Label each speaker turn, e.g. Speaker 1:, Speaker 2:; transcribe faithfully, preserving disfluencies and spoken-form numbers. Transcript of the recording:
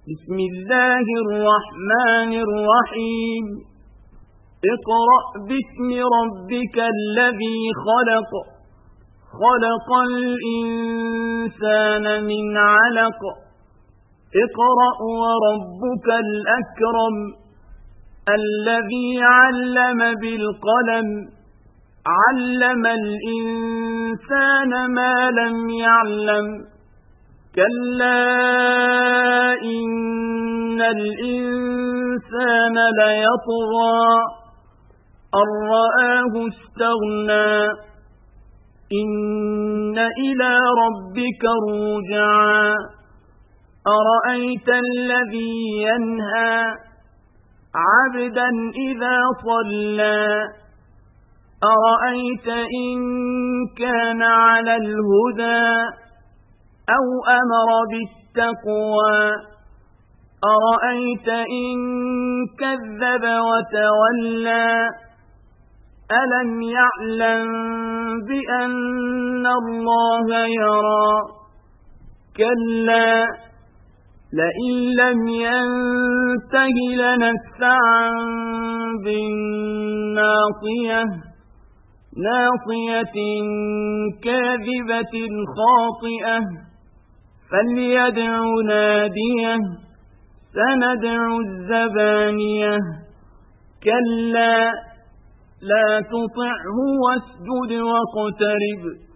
Speaker 1: بسم الله الرحمن الرحيم اقرأ باسم ربك الذي خلق خلق الإنسان من علق اقرأ وربك الأكرم الذي علم بالقلم علم الإنسان ما لم يعلم كلا إن الإنسان ليطغى أن رآه استغنى إن إلى ربك الرجعى أرأيت الذي ينهى عبدا إذا صلى أرأيت إن كان على الهدى أو أمر بالتقوى أرأيت إن كذب وتولى ألم يعلم بأن الله يرى كلا لئن لم ينته لنسفعا بالناصية ناصية كاذبة خاطئة فليدع ناديه سندع الزبانية كلا لا تطعه واسجد واقترب